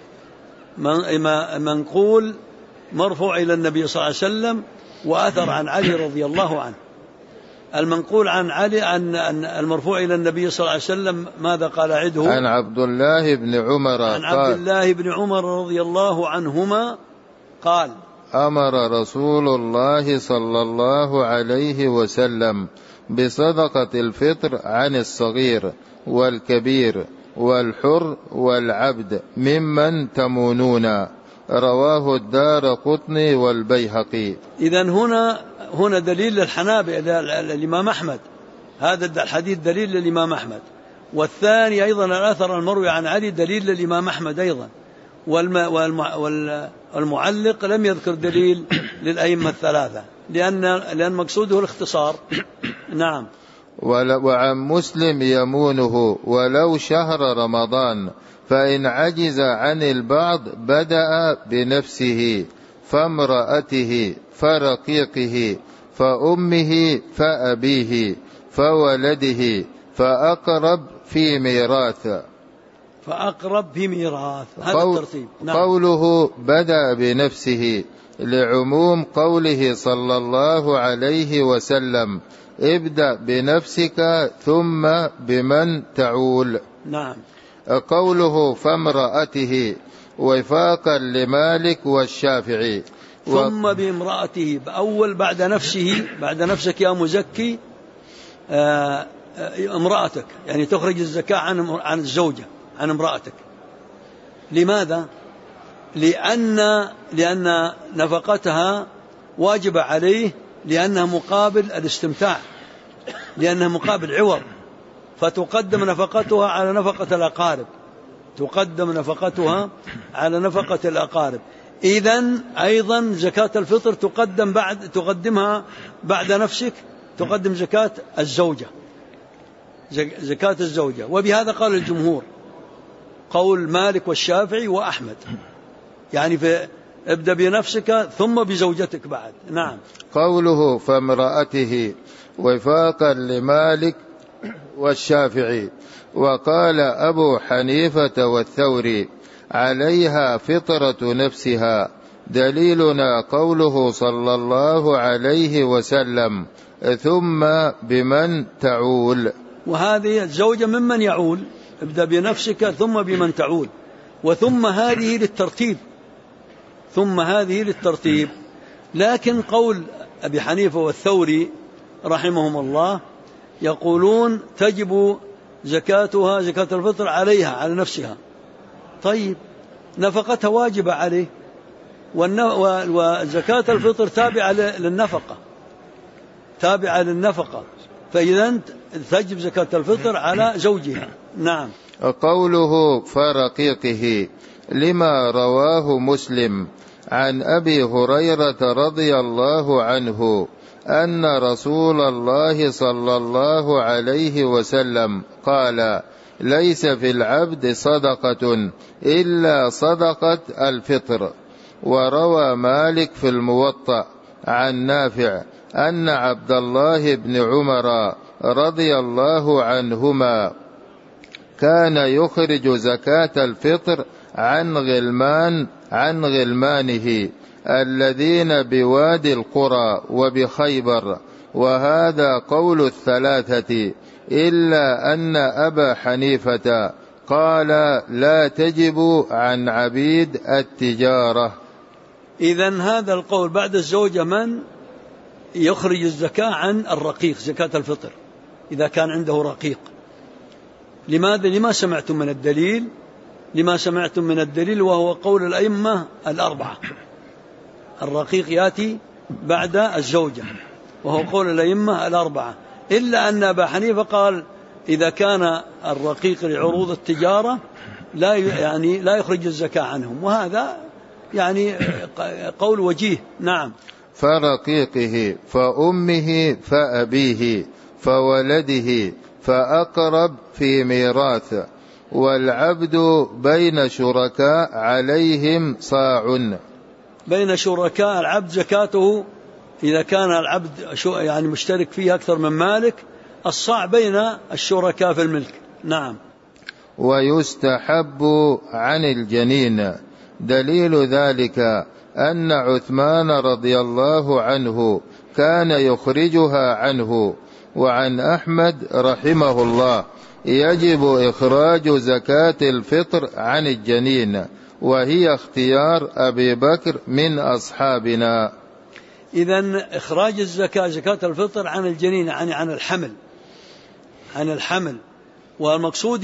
منقول مرفوع إلى النبي صلى الله عليه وسلم وأثر عن علي رضي الله عنه. المنقول عن علي عن المرفوع إلى النبي صلى الله عليه وسلم ماذا قال؟ عده. عن عبد الله بن عمر رضي الله عنهما قال: أمر رسول الله صلى الله عليه وسلم بصدقة الفطر عن الصغير والكبير والحر والعبد ممن تمونون. رواه الدارقطني والبيهقي. إذن هنا دليل للحنابلة الإمام أحمد، هذا الحديث دليل للإمام أحمد. والثاني أيضا الأثر المروي عن علي دليل للإمام أحمد أيضا. والمعلق لم يذكر دليل للأئمة الثلاثة لأن مقصوده الاختصار. نعم. وعن مسلم يمونه ولو شهر رمضان، فإن عجز عن البعض بدأ بنفسه فامرأته فرقيقه فأمه فأبيه فولده فأقرب في ميراث. فأقرب في ميراث، هذا الترتيب. نعم. قوله بدأ بنفسه لعموم قوله صلى الله عليه وسلم ابدأ بنفسك ثم بمن تعول. نعم. قوله فامرأته وفاقا لمالك والشافعي. ثم بامرأته بأول بعد نفسه، بعد نفسك يا مزكي امرأتك، يعني تخرج الزكاة عن الزوجة، عن امرأتك. لماذا؟ لأن نفقتها واجبة عليه، لأنها مقابل الاستمتاع، لأنها مقابل عوض، فتقدم نفقتها على نفقة الأقارب، تقدم نفقتها على نفقة الأقارب. إذن أيضا زكاة الفطر تقدمها بعد نفسك، تقدم زكاة الزوجة، زكاة الزوجة. وبهذا قال الجمهور، قول مالك والشافعي وأحمد، يعني ابدأ بنفسك ثم بزوجتك بعد. نعم. قوله فامرأته وفاقا لمالك والشافعي. وقال أبو حنيفة والثوري عليها فطرة نفسها، دليلنا قوله صلى الله عليه وسلم ثم بمن تعول. وهذه الزوجة ممن يعول، ابدأ بنفسك ثم بمن تعول، وثم هذه للترتيب، ثم هذه للترتيب. لكن قول أبي حنيفة والثوري رحمهم الله يقولون تجب زكاتها، زكاة الفطر عليها، على نفسها. طيب نفقتها واجبة عليه، وزكاة الفطر تابعة للنفقة، تابعة للنفقة، فإذا تجب زكاة الفطر على زوجها. نعم. قوله فرقيقه لما رواه مسلم عن أبي هريرة رضي الله عنه أن رسول الله صلى الله عليه وسلم قال ليس في العبد صدقة إلا صدقة الفطر. وروى مالك في الموطأ عن نافع أن عبد الله بن عمر رضي الله عنهما كان يخرج زكاة الفطر عن غلمانه الذين بوادي القرى وبخيبر. وهذا قول الثلاثة إلا أن أبا حنيفة قال لا تجب عن عبيد التجارة. إذن هذا القول بعد الزوجة من يخرج الزكاة عن الرقيق، زكاة الفطر إذا كان عنده رقيق. لماذا؟ لما سمعتم من الدليل، لما سمعتم من الدليل، وهو قول الأئمة الأربعة، الرقيق يأتي بعد الزوجة، وهو قول الأئمة الأربعة، إلا أن أبا حنيفة قال إذا كان الرقيق لعروض التجارة لا يخرج الزكاة عنهم، وهذا يعني قول وجيه. نعم. فرقيقه فأمه فأبيه فولده فأقرب في ميراث. والعبد بين شركاء عليهم صاع. بين شركاء العبد زكاته إذا كان العبد يعني مشترك فيه أكثر من مالك، الصاع بين الشركاء في الملك. نعم. ويستحب عن الجنين. دليل ذلك أن عثمان رضي الله عنه كان يخرجها عنه. وعن أحمد رحمه الله يجب إخراج زكاة الفطر عن الجنين، وهي اختيار أبي بكر من أصحابنا. إذن إخراج الزكاة، زكاة الفطر عن الجنين يعني عن الحمل، عن الحمل. والمقصود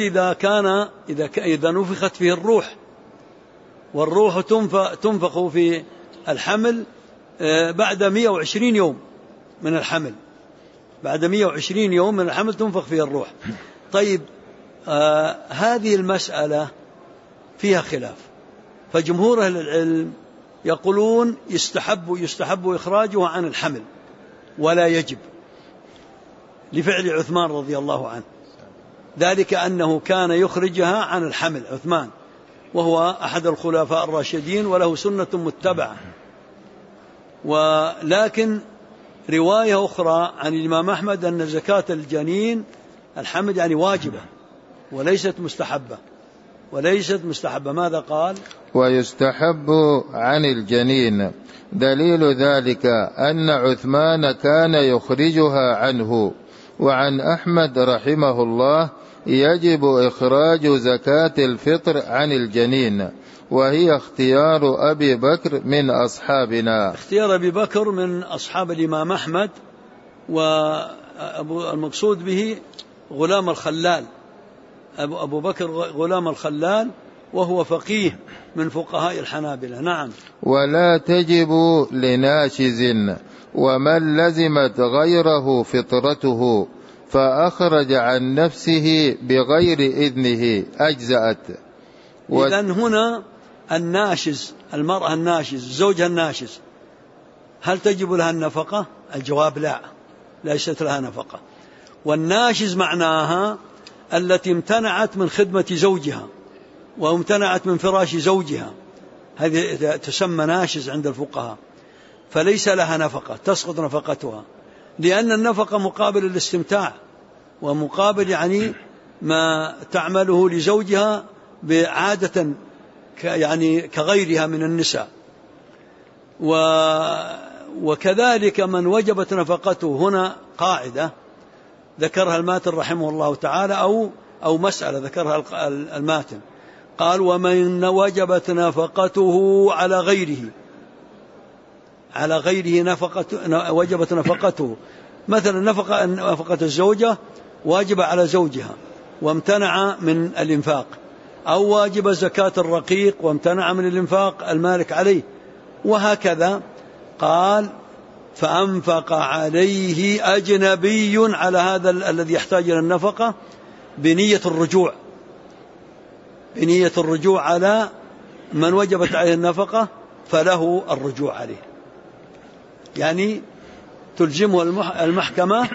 إذا نفخت فيه الروح، والروح تنفخ في الحمل بعد 120 يوم من الحمل، بعد 120 يوم من الحمل تنفخ فيه الروح. طيب هذه المسألة فيها خلاف، فجمهور أهل العلم يقولون يستحب إخراجه عن الحمل ولا يجب، لفعل عثمان رضي الله عنه، ذلك أنه كان يخرجها عن الحمل عثمان، وهو أحد الخلفاء الراشدين وله سنة متبعة. ولكن رواية أخرى عن الإمام أحمد أن زكاة الجنين الحمل يعني واجبة وليست مستحبة. ماذا قال؟ ويستحب عن الجنين، دليل ذلك أن عثمان كان يخرجها عنه. وعن أحمد رحمه الله يجب إخراج زكاة الفطر عن الجنين، وهي اختيار أبي بكر من أصحابنا. اختيار أبي بكر من أصحاب الإمام أحمد، والمقصود به غلام الخلال، أبو بكر غلام الخلال، وهو فقيه من فقهاء الحنابلة. نعم. ولا تجب لناشز ومن لزمت غيره فطرته فأخرج عن نفسه بغير إذنه أجزأت. إذن هنا الناشز، المرأة الناشز، زوجها الناشز، هل تجب لها النفقة؟ الجواب لا، ليست لها نفقة. والناشز معناها التي امتنعت من خدمة زوجها وامتنعت من فراش زوجها، هذه تسمى ناشز عند الفقهاء، فليس لها نفقة، تسقط نفقتها، لأن النفقة مقابل الاستمتاع، ومقابل يعني ما تعمله لزوجها بعادة يعني كغيرها من النساء. وكذلك من وجبت نفقته، هنا قاعدة ذكرها الماتن رحمه الله تعالى، أو مسألة ذكرها الماتن، قال: ومن وجبت نفقته على غيره وجبت نفقته، مثلا نفقة الزوجة واجبة على زوجها وامتنع من الإنفاق، أو واجب زكاة الرقيق وامتنع من الإنفاق المالك عليه، وهكذا. قال: فأنفق عليه أجنبي على هذا الذي يحتاج إلى النفقة بنية الرجوع على من وجبت عليه النفقة، فله الرجوع عليه، يعني تلزمه المحكمة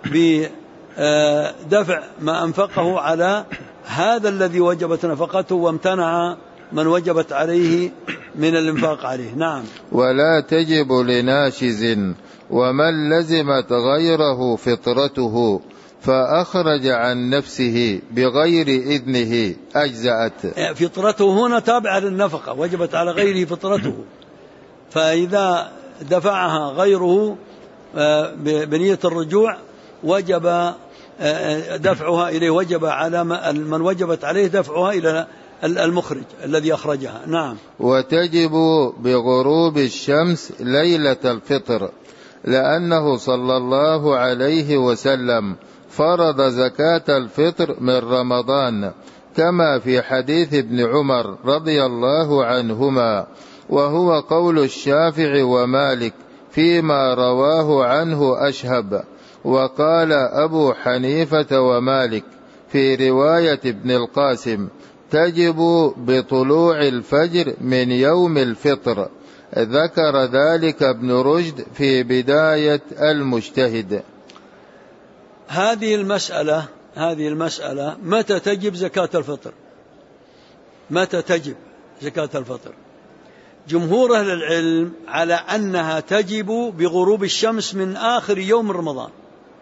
بدفع ما أنفقه على هذا الذي وجبت نفقته وامتنع من وجبت عليه من الإنفاق عليه. نعم. ولا تجب لناشز ومن لزمت غيره فطرته فأخرج عن نفسه بغير إذنه أجزأت. فطرته هنا تابعة للنفقة، وجبت على غيره فطرته، فإذا دفعها غيره بنية الرجوع وجب دفعها إليه، وجب على من وجبت عليه دفعها إلى المخرج الذي أخرجها. نعم. وتجب بغروب الشمس ليلة الفطر، لأنه صلى الله عليه وسلم فرض زكاة الفطر من رمضان، كما في حديث ابن عمر رضي الله عنهما، وهو قول الشافعي ومالك فيما رواه عنه أشهب. وقال أبو حنيفة ومالك في رواية ابن القاسم: تجب بطلوع الفجر من يوم الفطر. ذكر ذلك ابن رشد في بداية المجتهد. هذه المسألة متى تجب زكاة الفطر؟ متى تجب زكاة الفطر؟ جمهور أهل العلم على أنها تجب بغروب الشمس من آخر يوم رمضان،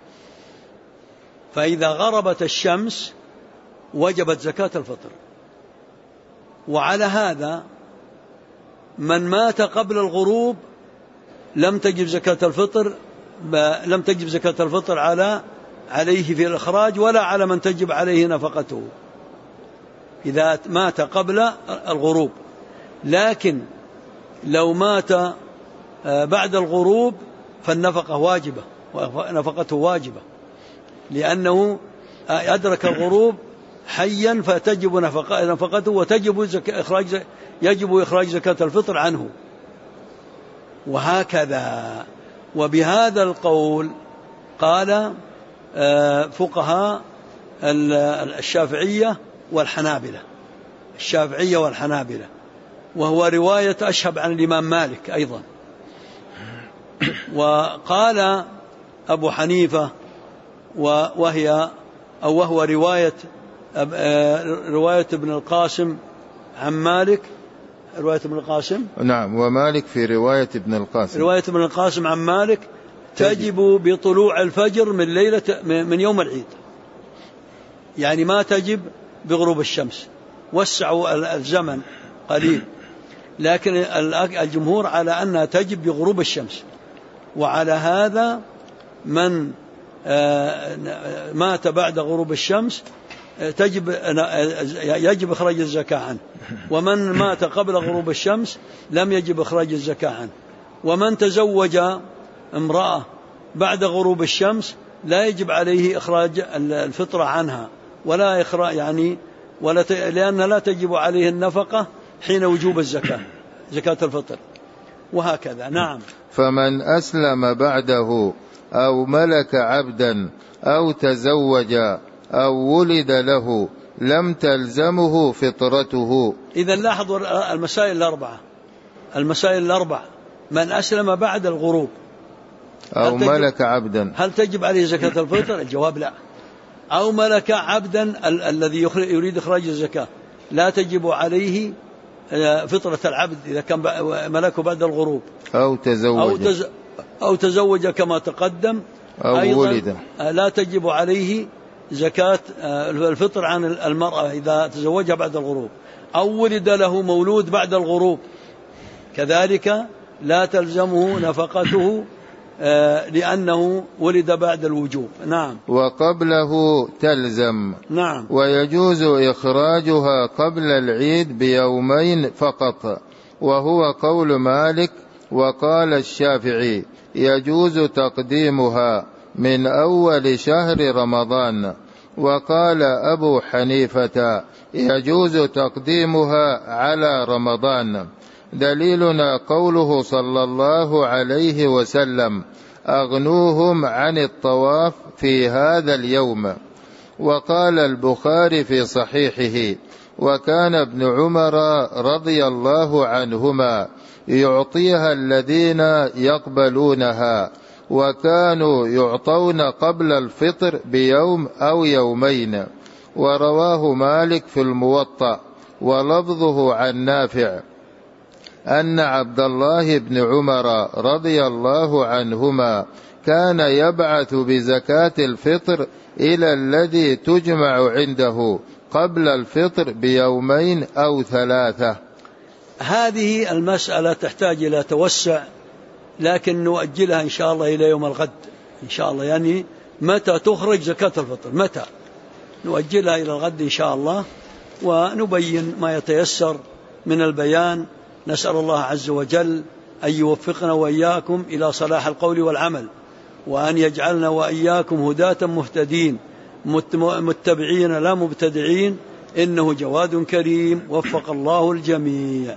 فإذا غربت الشمس وجبت زكاة الفطر. وعلى هذا من مات قبل الغروب لم تجب زكاة الفطر عليه في الإخراج، ولا على من تجب عليه نفقته إذا مات قبل الغروب. لكن لو مات بعد الغروب فالنفقة واجبة ونفقته واجبة، لأنه أدرك الغروب حيا فتجب نفقته، وتجب يجب إخراج زكاة الفطر عنه، وهكذا. وبهذا القول قال فقهاء الشافعية والحنابلة، وهو رواية أشهب عن الإمام مالك أيضا. وقال أبو حنيفة وهو رواية ابن القاسم عن مالك، رواية ابن القاسم، نعم، ومالك في رواية ابن القاسم، رواية ابن القاسم عن مالك تجب بطلوع الفجر من يوم العيد، يعني ما تجب بغروب الشمس، وسعوا الزمن قليل، لكن الجمهور على أنها تجب بغروب الشمس. وعلى هذا من مات بعد غروب الشمس يجب إخراج الزكاة عنه، ومن مات قبل غروب الشمس لم يجب إخراج الزكاة عنه. ومن تزوج امرأة بعد غروب الشمس لا يجب عليه إخراج الفطرة عنها، ولا إخراج يعني لأن لا تجب عليه النفقة حين وجوب الزكاة، زكاة الفطر، وهكذا. نعم. فمن أسلم بعده أو ملك عبدا أو تزوج أو ولد له لم تلزمه فطرته. إذا لاحظوا المسائل الأربعة. من أسلم بعد الغروب أو ملك عبدا هل تجب عليه زكاة الفطر؟ الجواب لا. أو ملك عبدا الذي يريد إخراج الزكاة لا تجب عليه فطرة العبد إذا كان ملكه بعد الغروب. أو تزوج كما تقدم، أو ولد لا تجب عليه زكاة الفطر عن المرأة إذا تزوجها بعد الغروب. أو ولد له مولود بعد الغروب كذلك لا تلزمه نفقته لأنه ولد بعد الوجوب. نعم. وقبله تلزم. نعم. ويجوز إخراجها قبل العيد بيومين فقط، وهو قول مالك. وقال الشافعي يجوز تقديمها من أول شهر رمضان. وقال أبو حنيفة يجوز تقديمها على رمضان. دليلنا قوله صلى الله عليه وسلم أغنوهم عن الطواف في هذا اليوم. وقال البخاري في صحيحه وكان ابن عمر رضي الله عنهما يعطيها الذين يقبلونها، وكانوا يعطون قبل الفطر بيوم أو يومين. ورواه مالك في الموطأ ولفظه عن نافع أن عبد الله بن عمر رضي الله عنهما كان يبعث بزكاة الفطر إلى الذي تجمع عنده قبل الفطر بيومين أو 3. هذه المسألة تحتاج إلى توسع، لكن نؤجلها إن شاء الله إلى يوم الغد إن شاء الله. يعني متى تخرج زكاة الفطر، متى نؤجلها إلى الغد إن شاء الله، ونبين ما يتيسر من البيان. نسأل الله عز وجل أن يوفقنا وإياكم إلى صلاح القول والعمل، وأن يجعلنا وإياكم هداة مهتدين متبعين لا مبتدعين، إنه جواد كريم وفق الله الجميع.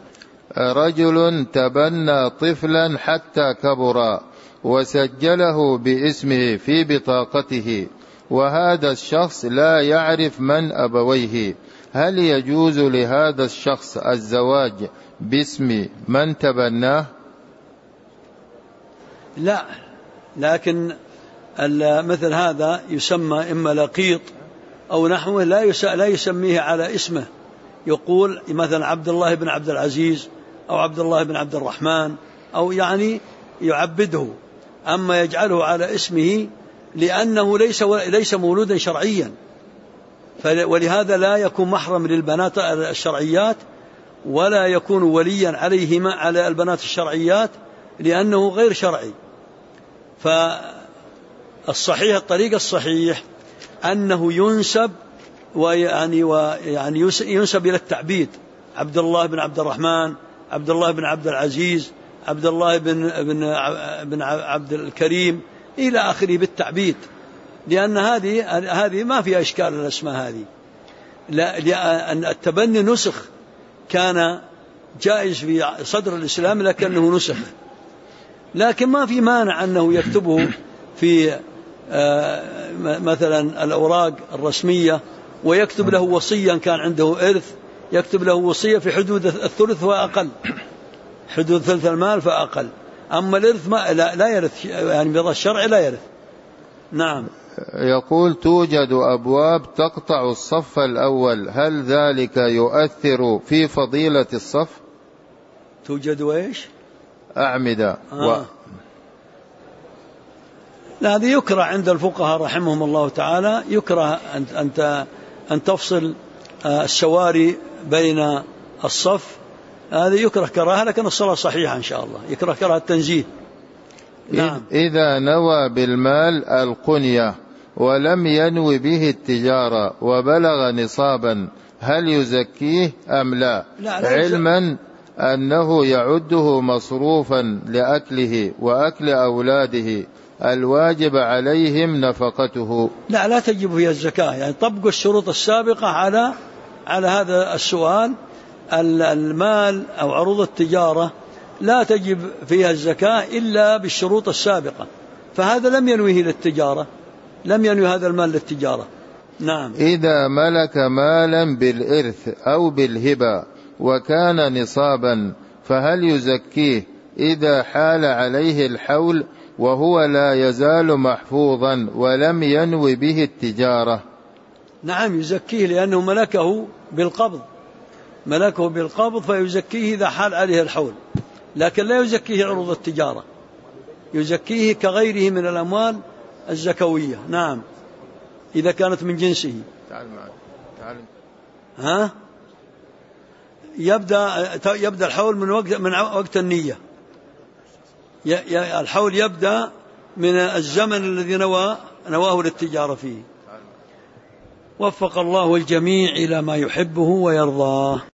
رجل تبنى طفلا حتى كبر وسجله باسمه في بطاقته، وهذا الشخص لا يعرف من أبويه، هل يجوز لهذا الشخص الزواج باسم من تبناه؟ لا، لكن مثل هذا يسمى إما لقيط أو نحوه، لا يسميه على اسمه، يقول مثلا عبد الله بن عبد العزيز أو عبد الله بن عبد الرحمن، أو يعني يعبده. أما يجعله على اسمه لأنه ليس مولودا شرعيا، ولهذا لا يكون محرم للبنات الشرعيات، ولا يكون وليا عليهما على البنات الشرعيات لأنه غير شرعي. فالصحيح الطريق الصحيح أنه ينسب ويعني ينسب إلى التعبيد، عبد الله بن عبد الرحمن، عبد الله بن عبد العزيز، عبد الله بن عبد الكريم إلى آخره بالتعبيد، لأن هذه ما فيها إشكال الأسماء هذه. لأن التبني نسخ كان جائز في صدر الإسلام لكنه نسخ، لكن ما في مانع أنه يكتبه في مثلا الأوراق الرسمية، ويكتب له وصيا كان عنده إرث يكتب له وصية في حدود الثلث وأقل، حدود ثلث المال فأقل. أما الإرث لا يرث، يعني برضا الشرع لا يرث. نعم. يقول توجد أبواب تقطع الصف الأول، هل ذلك يؤثر في فضيلة الصف؟ توجد وإيش؟ أعمدة. لا، هذه يكره عند الفقهاء رحمهم الله تعالى، يكره أن تفصل السواري بين الصف، هذا يكره كراهة، لكن الصلاة صحيحة إن شاء الله، يكره كراهة التنزيه. نعم. إذا نوى بالمال القنية ولم ينوي به التجارة وبلغ نصابا، هل يزكيه أم لا؟ علما أنه يعده مصروفا لأكله وأكل أولاده الواجب عليهم نفقته. لا تجب فيها الزكاة، يعني طبق الشروط السابقة على هذا السؤال. المال أو عروض التجارة لا تجب فيها الزكاة إلا بالشروط السابقة، فهذا لم ينويه للتجارة، لم ينوي هذا المال للتجارة. نعم. إذا ملك مالا بالإرث أو بالهبة وكان نصابا، فهل يزكيه إذا حال عليه الحول وهو لا يزال محفوظا ولم ينوي به التجارة؟ نعم يزكيه، لأنه ملكه بالقبض فيزكيه إذا حال عليه الحول، لكن لا يزكيه عروض التجارة، يزكيه كغيره من الأموال الزكوية. نعم، إذا كانت من جنسه. يبدأ الحول من وقت النية، الحول يبدأ من الزمن الذي نواه للتجارة فيه. وفق الله الجميع إلى ما يحبه ويرضاه.